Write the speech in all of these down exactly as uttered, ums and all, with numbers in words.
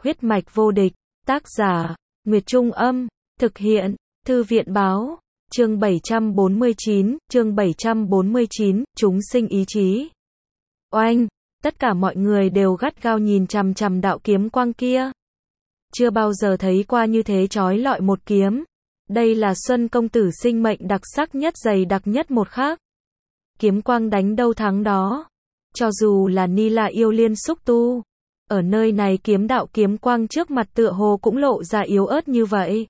Huyết mạch vô địch, tác giả, Nguyệt Trung Âm, thực hiện, Thư viện Báo, chương bảy trăm bốn mươi chín, chương bảy trăm bốn mươi chín, chúng sinh ý chí. Oanh, tất cả mọi người đều gắt gao nhìn chằm chằm đạo kiếm quang kia. Chưa bao giờ thấy qua như thế chói lọi một kiếm. Đây là Xuân công tử sinh mệnh đặc sắc nhất, dày đặc nhất một khác. Kiếm quang đánh đâu thắng đó. Cho dù là Ni La yêu liên xúc tu, ở nơi này kiếm đạo kiếm quang trước mặt tựa hồ cũng lộ ra yếu ớt như vậy.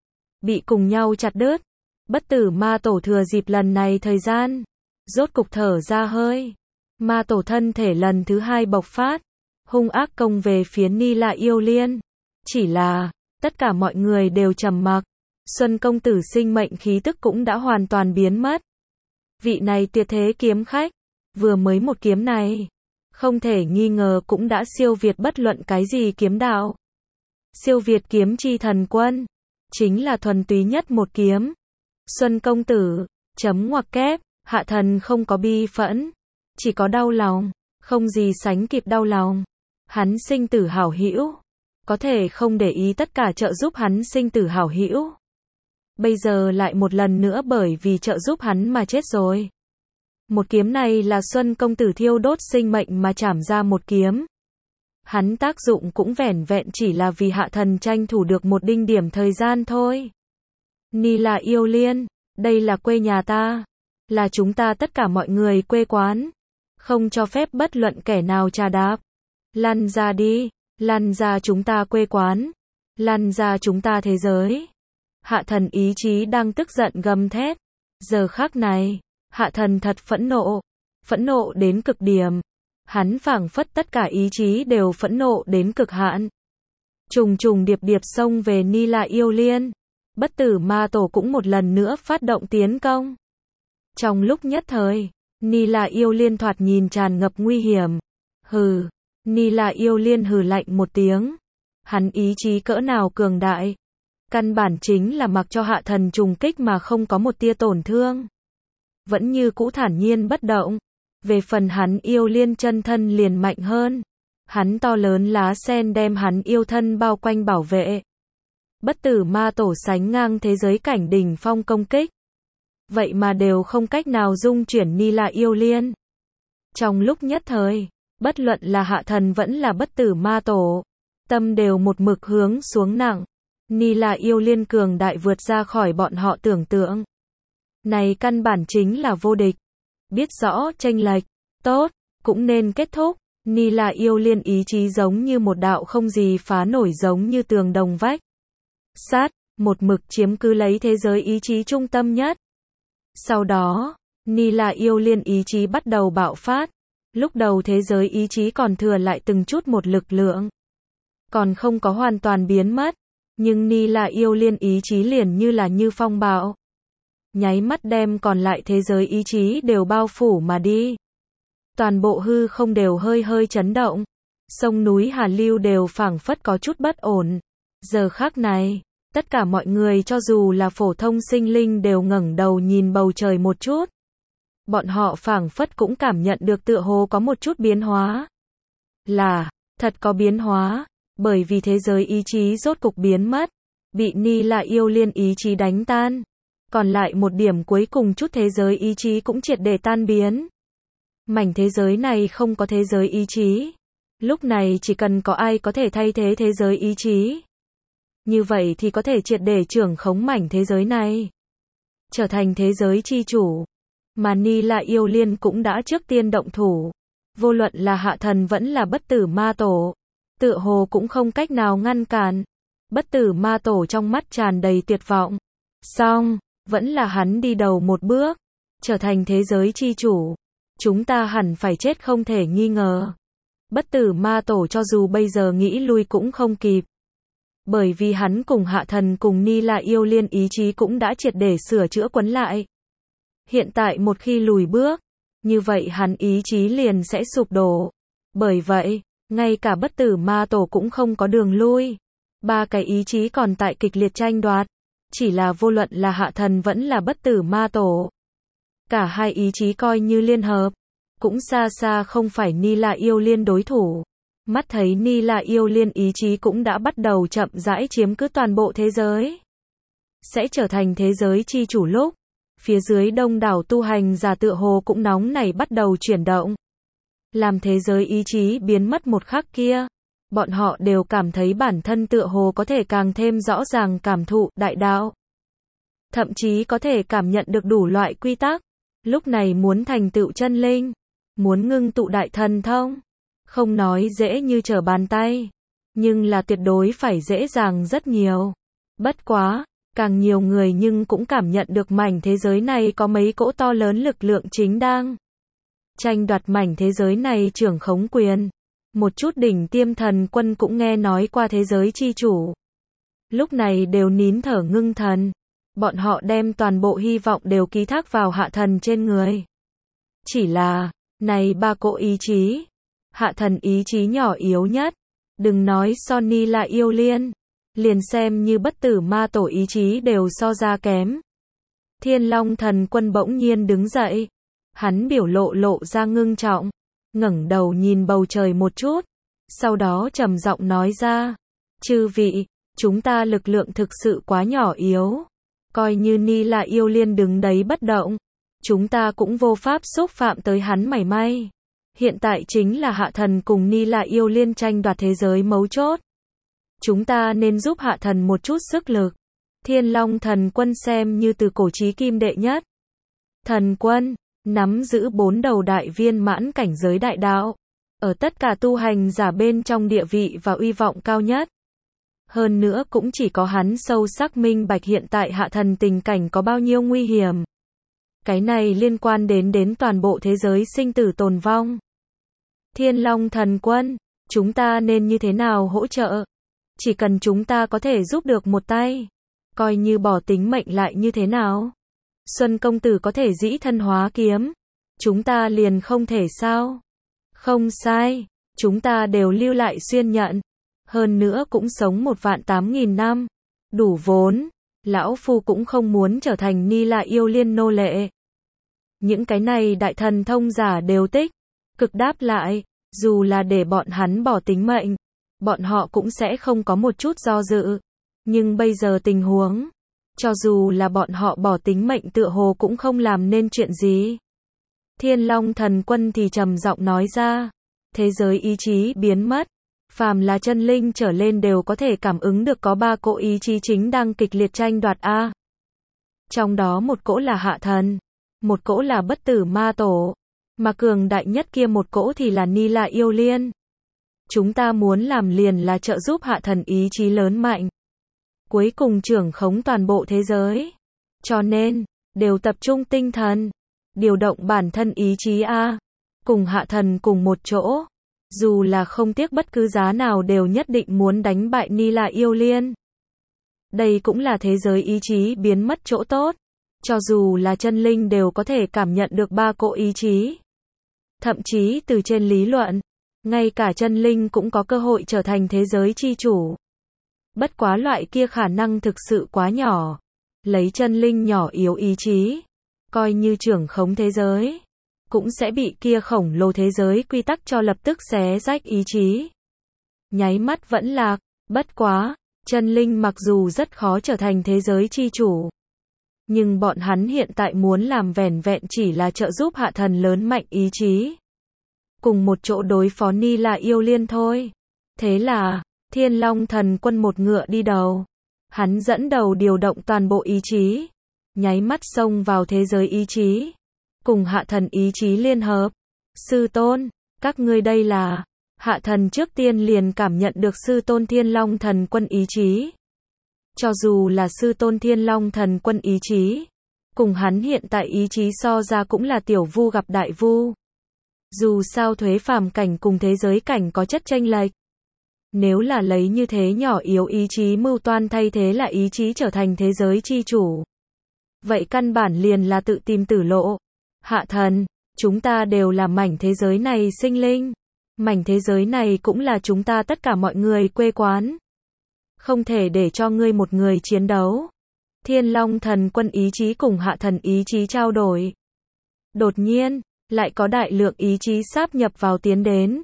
Bị cùng nhau chặt đứt. Bất tử ma tổ thừa dịp lần này thời gian, rốt cục thở ra hơi. Ma tổ thân thể lần thứ hai bộc phát, hung ác công về phía Ni La yêu liên. Chỉ là, tất cả mọi người đều trầm mặc. Xuân công tử sinh mệnh khí tức cũng đã hoàn toàn biến mất. Vị này tuyệt thế kiếm khách, vừa mới một kiếm này, không thể nghi ngờ cũng đã siêu việt bất luận cái gì kiếm đạo. Siêu việt kiếm chi thần quân, chính là thuần túy nhất một kiếm. Xuân công tử, chấm ngoặc kép, hạ thần không có bi phẫn, chỉ có đau lòng, không gì sánh kịp đau lòng. Hắn sinh tử hảo hữu, có thể không để ý tất cả trợ giúp hắn sinh tử hảo hữu. Bây giờ lại một lần nữa bởi vì trợ giúp hắn mà chết rồi. Một kiếm này là Xuân công tử thiêu đốt sinh mệnh mà chảm ra một kiếm. Hắn tác dụng cũng vẻn vẹn chỉ là vì hạ thần tranh thủ được một đinh điểm thời gian thôi. Ni La yêu liên, đây là quê nhà ta, là chúng ta tất cả mọi người quê quán, không cho phép bất luận kẻ nào trà đạp. Lăn ra đi, lăn ra chúng ta quê quán, lăn ra chúng ta thế giới. Hạ thần ý chí đang tức giận gầm thét. Giờ khắc này, hạ thần thật phẫn nộ, phẫn nộ đến cực điểm. Hắn phảng phất tất cả ý chí đều phẫn nộ đến cực hạn. Trùng trùng điệp điệp xông về Ni La yêu liên. Bất tử ma tổ cũng một lần nữa phát động tiến công. Trong lúc nhất thời, Ni La yêu liên thoạt nhìn tràn ngập nguy hiểm. Hừ, Ni La yêu liên hừ lạnh một tiếng. Hắn ý chí cỡ nào cường đại. Căn bản chính là mặc cho hạ thần trùng kích mà không có một tia tổn thương. Vẫn như cũ thản nhiên bất động. Về phần hắn yêu liên chân thân liền mạnh hơn. Hắn to lớn lá sen đem hắn yêu thân bao quanh bảo vệ. Bất tử ma tổ sánh ngang thế giới cảnh đỉnh phong công kích. Vậy mà đều không cách nào dung chuyển Ni La yêu liên. Trong lúc nhất thời, bất luận là hạ thần vẫn là bất tử ma tổ, tâm đều một mực hướng xuống nặng. Ni La yêu liên cường đại vượt ra khỏi bọn họ tưởng tượng. Này căn bản chính là vô địch. Biết rõ chênh lệch, tốt, cũng nên kết thúc. Ni La yêu liên ý chí giống như một đạo không gì phá nổi, giống như tường đồng vách sắt, một mực chiếm cứ lấy thế giới ý chí trung tâm nhất. Sau đó, Ni La yêu liên ý chí bắt đầu bạo phát. Lúc đầu thế giới ý chí còn thừa lại từng chút một lực lượng, còn không có hoàn toàn biến mất. Nhưng Ni La yêu liên ý chí liền như là như phong bạo, nháy mắt đem còn lại thế giới ý chí đều bao phủ mà đi. Toàn bộ hư không đều hơi hơi chấn động. Sông núi Hà Lưu đều phảng phất có chút bất ổn. Giờ khắc này, tất cả mọi người cho dù là phổ thông sinh linh đều ngẩng đầu nhìn bầu trời một chút. Bọn họ phảng phất cũng cảm nhận được tựa hồ có một chút biến hóa. Là, thật có biến hóa, bởi vì thế giới ý chí rốt cục biến mất, bị Ni La yêu liên ý chí đánh tan. Còn lại một điểm cuối cùng chút thế giới ý chí cũng triệt để tan biến. Mảnh thế giới này không có thế giới ý chí. Lúc này chỉ cần có ai có thể thay thế thế giới ý chí, như vậy thì có thể triệt để trưởng khống mảnh thế giới này, trở thành thế giới chi chủ. Mà Ni La yêu liên cũng đã trước tiên động thủ. Vô luận là hạ thần vẫn là bất tử ma tổ, tựa hồ cũng không cách nào ngăn cản. Bất tử ma tổ trong mắt tràn đầy tuyệt vọng. Xong, vẫn là hắn đi đầu một bước, trở thành thế giới chi chủ. Chúng ta hẳn phải chết không thể nghi ngờ. Bất tử ma tổ cho dù bây giờ nghĩ lui cũng không kịp. Bởi vì hắn cùng hạ thần cùng Ni La yêu liên ý chí cũng đã triệt để sửa chữa quấn lại. Hiện tại một khi lùi bước, như vậy hắn ý chí liền sẽ sụp đổ. Bởi vậy, ngay cả bất tử ma tổ cũng không có đường lui. Ba cái ý chí còn tại kịch liệt tranh đoạt. Chỉ là vô luận là hạ thần vẫn là bất tử ma tổ, cả hai ý chí coi như liên hợp, cũng xa xa không phải Ni La yêu liên đối thủ. Mắt thấy Ni La Yêu Liên ý chí cũng đã bắt đầu chậm rãi chiếm cứ toàn bộ thế giới. Sẽ trở thành thế giới chi chủ lúc. Phía dưới đông đảo tu hành giả tựa hồ cũng nóng nảy bắt đầu chuyển động. Làm thế giới ý chí biến mất một khắc kia. Bọn họ đều cảm thấy bản thân tựa hồ có thể càng thêm rõ ràng cảm thụ đại đạo. Thậm chí có thể cảm nhận được đủ loại quy tắc. Lúc này muốn thành tựu chân linh. Muốn ngưng tụ đại thần thông. Không nói dễ như trở bàn tay. Nhưng là tuyệt đối phải dễ dàng rất nhiều. Bất quá, càng nhiều người nhưng cũng cảm nhận được mảnh thế giới này có mấy cỗ to lớn lực lượng chính đang tranh đoạt mảnh thế giới này trưởng khống quyền. Một chút đỉnh tiêm thần quân cũng nghe nói qua thế giới chi chủ. Lúc này đều nín thở ngưng thần. Bọn họ đem toàn bộ hy vọng đều ký thác vào hạ thần trên người. Chỉ là, này ba cỗ ý chí. Hạ thần ý chí nhỏ yếu nhất. Đừng nói so Ni La Yêu Liên. Liền xem như bất tử ma tổ ý chí đều so ra kém. Thiên Long thần quân bỗng nhiên đứng dậy. Hắn biểu lộ lộ ra ngưng trọng. Ngẩng đầu nhìn bầu trời một chút. Sau đó trầm giọng nói ra. Chư vị, chúng ta lực lượng thực sự quá nhỏ yếu. Coi như Ni La Yêu Liên đứng đấy bất động. Chúng ta cũng vô pháp xúc phạm tới hắn mảy may. Hiện tại chính là hạ thần cùng Ni La Yêu Liên tranh đoạt thế giới mấu chốt. Chúng ta nên giúp hạ thần một chút sức lực. Thiên Long thần quân xem như từ cổ chí kim đệ nhất. Thần quân, nắm giữ bốn đầu đại viên mãn cảnh giới đại đạo. Ở tất cả tu hành giả bên trong địa vị và uy vọng cao nhất. Hơn nữa cũng chỉ có hắn sâu sắc minh bạch hiện tại hạ thần tình cảnh có bao nhiêu nguy hiểm. Cái này liên quan đến đến toàn bộ thế giới sinh tử tồn vong. Thiên Long thần quân, chúng ta nên như thế nào hỗ trợ? Chỉ cần chúng ta có thể giúp được một tay, coi như bỏ tính mệnh lại như thế nào? Xuân công tử có thể dĩ thân hóa kiếm, chúng ta liền không thể sao? Không sai, chúng ta đều lưu lại xuyên nhận, hơn nữa cũng sống một vạn tám nghìn năm, đủ vốn, lão phu cũng không muốn trở thành Ni La Yêu Liên nô lệ. Những cái này đại thần thông giả đều tích cực đáp lại, dù là để bọn hắn bỏ tính mệnh, bọn họ cũng sẽ không có một chút do dự. Nhưng bây giờ tình huống, cho dù là bọn họ bỏ tính mệnh tựa hồ cũng không làm nên chuyện gì. Thiên Long thần quân thì trầm giọng nói ra, thế giới ý chí biến mất, phàm là chân linh trở lên đều có thể cảm ứng được có ba cỗ ý chí chính đang kịch liệt tranh đoạt a. Trong đó một cỗ là hạ thần, một cỗ là bất tử ma tổ, mà cường đại nhất kia một cỗ thì là Ni La Yêu Liên. Chúng ta muốn làm liền là trợ giúp hạ thần ý chí lớn mạnh, cuối cùng trưởng khống toàn bộ thế giới. Cho nên, đều tập trung tinh thần, điều động bản thân ý chí a, cùng hạ thần cùng một chỗ, dù là không tiếc bất cứ giá nào đều nhất định muốn đánh bại Ni La Yêu Liên. Đây cũng là thế giới ý chí biến mất chỗ tốt, cho dù là chân linh đều có thể cảm nhận được ba cỗ ý chí. Thậm chí từ trên lý luận, ngay cả chân linh cũng có cơ hội trở thành thế giới chi chủ. Bất quá loại kia khả năng thực sự quá nhỏ. Lấy chân linh nhỏ yếu ý chí, coi như trưởng khống thế giới, cũng sẽ bị kia khổng lồ thế giới quy tắc cho lập tức xé rách ý chí. Nháy mắt vẫn lạc, bất quá, chân linh mặc dù rất khó trở thành thế giới chi chủ. Nhưng bọn hắn hiện tại muốn làm vẻn vẹn chỉ là trợ giúp hạ thần lớn mạnh ý chí. Cùng một chỗ đối phó Ni La Yêu Liên thôi. Thế là, Thiên Long thần quân một ngựa đi đầu. Hắn dẫn đầu điều động toàn bộ ý chí. Nháy mắt xông vào thế giới ý chí. Cùng hạ thần ý chí liên hợp. Sư tôn, các ngươi đây là... Hạ thần trước tiên liền cảm nhận được sư tôn Thiên Long thần quân ý chí. Cho dù là sư tôn Thiên Long thần quân ý chí, cùng hắn hiện tại ý chí so ra cũng là tiểu vu gặp đại vu. Dù sao thuế phàm cảnh cùng thế giới cảnh có chất chênh lệch. Nếu là lấy như thế nhỏ yếu ý chí mưu toan thay thế là ý chí trở thành thế giới chi chủ, vậy căn bản liền là tự tìm tử lộ. Hạ thần, chúng ta đều là mảnh thế giới này sinh linh. Mảnh thế giới này cũng là chúng ta tất cả mọi người quê quán. Không thể để cho ngươi một người chiến đấu. Thiên Long thần quân ý chí cùng hạ thần ý chí trao đổi. Đột nhiên, lại có đại lượng ý chí sáp nhập vào tiến đến.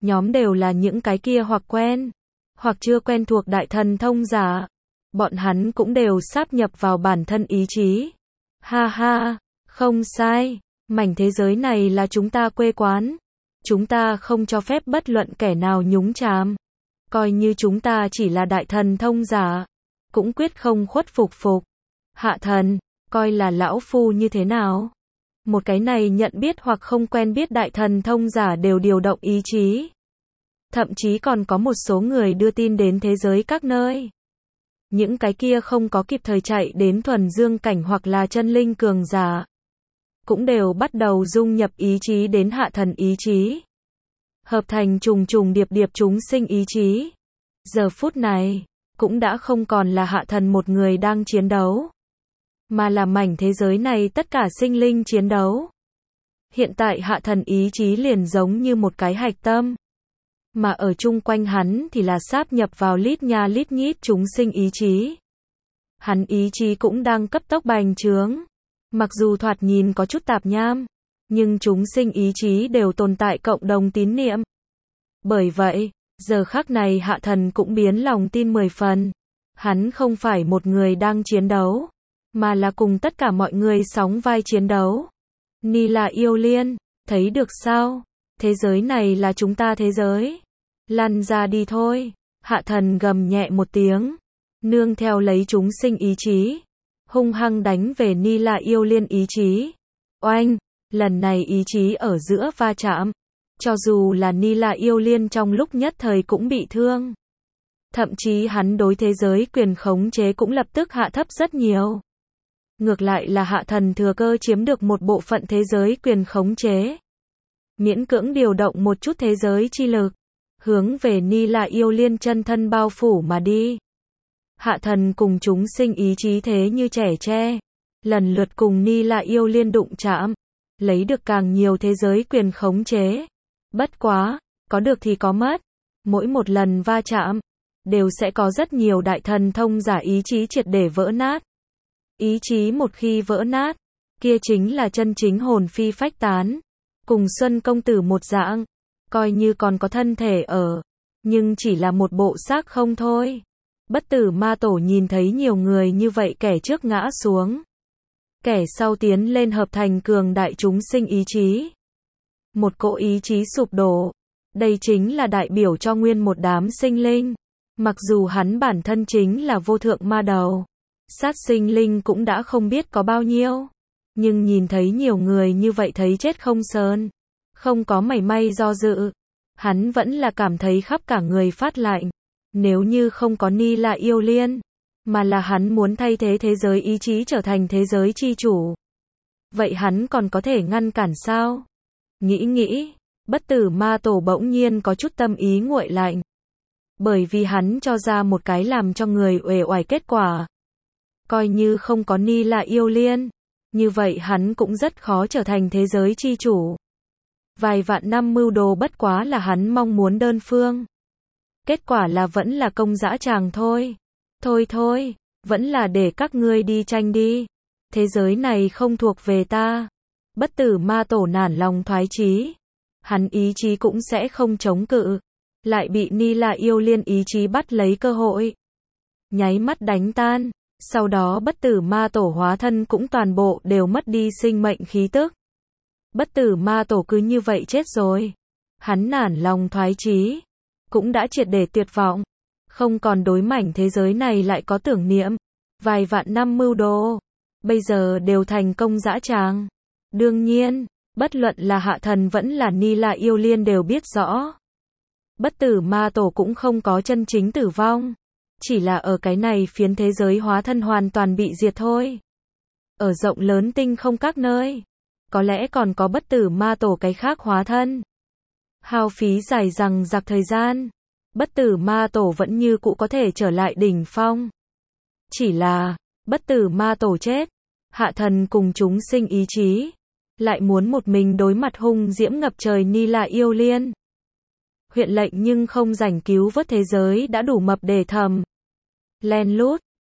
Nhóm đều là những cái kia hoặc quen, hoặc chưa quen thuộc đại thần thông giả. Bọn hắn cũng đều sáp nhập vào bản thân ý chí. Ha ha, không sai, mảnh thế giới này là chúng ta quê quán. Chúng ta không cho phép bất luận kẻ nào nhúng chàm. Coi như chúng ta chỉ là đại thần thông giả, cũng quyết không khuất phục phục. Hạ thần, coi là lão phu như thế nào? Một cái này nhận biết hoặc không quen biết đại thần thông giả đều điều động ý chí. Thậm chí còn có một số người đưa tin đến thế giới các nơi. Những cái kia không có kịp thời chạy đến thuần dương cảnh hoặc là chân linh cường giả, cũng đều bắt đầu dung nhập ý chí đến hạ thần ý chí. Hợp thành trùng trùng điệp điệp chúng sinh ý chí. Giờ phút này, cũng đã không còn là hạ thần một người đang chiến đấu, mà là mảnh thế giới này tất cả sinh linh chiến đấu. Hiện tại hạ thần ý chí liền giống như một cái hạch tâm, mà ở chung quanh hắn thì là sáp nhập vào lít nha lít nhít chúng sinh ý chí. Hắn ý chí cũng đang cấp tốc bành trướng. Mặc dù thoạt nhìn có chút tạp nham, nhưng chúng sinh ý chí đều tồn tại cộng đồng tín niệm. Bởi vậy, giờ khắc này hạ thần cũng biến lòng tin mười phần. Hắn không phải một người đang chiến đấu, mà là cùng tất cả mọi người sóng vai chiến đấu. Ni là yêu liên, thấy được sao? Thế giới này là chúng ta thế giới. Lăn ra đi thôi. Hạ thần gầm nhẹ một tiếng, nương theo lấy chúng sinh ý chí, hung hăng đánh về Ni là yêu liên ý chí. Oanh, lần này ý chí ở giữa va chạm. Cho dù là Ni là yêu liên trong lúc nhất thời cũng bị thương. Thậm chí hắn đối thế giới quyền khống chế cũng lập tức hạ thấp rất nhiều. Ngược lại là hạ thần thừa cơ chiếm được một bộ phận thế giới quyền khống chế. Miễn cưỡng điều động một chút thế giới chi lực, hướng về Ni là yêu liên chân thân bao phủ mà đi. Hạ thần cùng chúng sinh ý chí thế như trẻ tre, lần lượt cùng Ni là yêu liên đụng chạm, lấy được càng nhiều thế giới quyền khống chế. Bất quá, có được thì có mất. Mỗi một lần va chạm, đều sẽ có rất nhiều đại thần thông giả ý chí triệt để vỡ nát. Ý chí một khi vỡ nát, kia chính là chân chính hồn phi phách tán. Cùng Xuân công tử một dạng, coi như còn có thân thể ở, nhưng chỉ là một bộ xác không thôi. Bất tử ma tổ nhìn thấy nhiều người như vậy, kẻ trước ngã xuống, kẻ sau tiến lên hợp thành cường đại chúng sinh ý chí. Một cỗ ý chí sụp đổ, đây chính là đại biểu cho nguyên một đám sinh linh. Mặc dù hắn bản thân chính là vô thượng ma đầu, sát sinh linh cũng đã không biết có bao nhiêu, nhưng nhìn thấy nhiều người như vậy thấy chết không sờn, không có mảy may do dự, hắn vẫn là cảm thấy khắp cả người phát lạnh. Nếu như không có Ni là yêu liên, mà là hắn muốn thay thế thế giới ý chí trở thành thế giới chi chủ, vậy hắn còn có thể ngăn cản sao? Nghĩ nghĩ, bất tử ma tổ bỗng nhiên có chút tâm ý nguội lạnh. Bởi vì hắn cho ra một cái làm cho người uể oải kết quả. Coi như không có Ni là yêu liên, như vậy hắn cũng rất khó trở thành thế giới chi chủ. Vài vạn năm mưu đồ bất quá là hắn mong muốn đơn phương. Kết quả là vẫn là công dã tràng thôi. Thôi thôi, vẫn là để các ngươi đi tranh đi. Thế giới này không thuộc về ta. Bất tử ma tổ nản lòng thoái chí. Hắn ý chí cũng sẽ không chống cự. Lại bị Ni là yêu liên ý chí bắt lấy cơ hội. Nháy mắt đánh tan. Sau đó bất tử ma tổ hóa thân cũng toàn bộ đều mất đi sinh mệnh khí tức. Bất tử ma tổ cứ như vậy chết rồi. Hắn nản lòng thoái chí, cũng đã triệt để tuyệt vọng. Không còn đối mảnh thế giới này lại có tưởng niệm. Vài vạn năm mưu đồ, bây giờ đều thành công dã tràng. Đương nhiên, bất luận là hạ thần vẫn là Ni là yêu liên đều biết rõ. Bất tử ma tổ cũng không có chân chính tử vong. Chỉ là ở cái này phiến thế giới hóa thân hoàn toàn bị diệt thôi. Ở rộng lớn tinh không các nơi, có lẽ còn có bất tử ma tổ cái khác hóa thân. Hao phí dài dằng dặc thời gian, bất tử ma tổ vẫn như cũ có thể trở lại đỉnh phong. Chỉ là, bất tử ma tổ chết, hạ thần cùng chúng sinh ý chí, lại muốn một mình đối mặt hung diễm ngập trời Ni là yêu liên. Huyện lệnh nhưng không rảnh cứu vớt thế giới đã đủ mập để thầm. Len lút,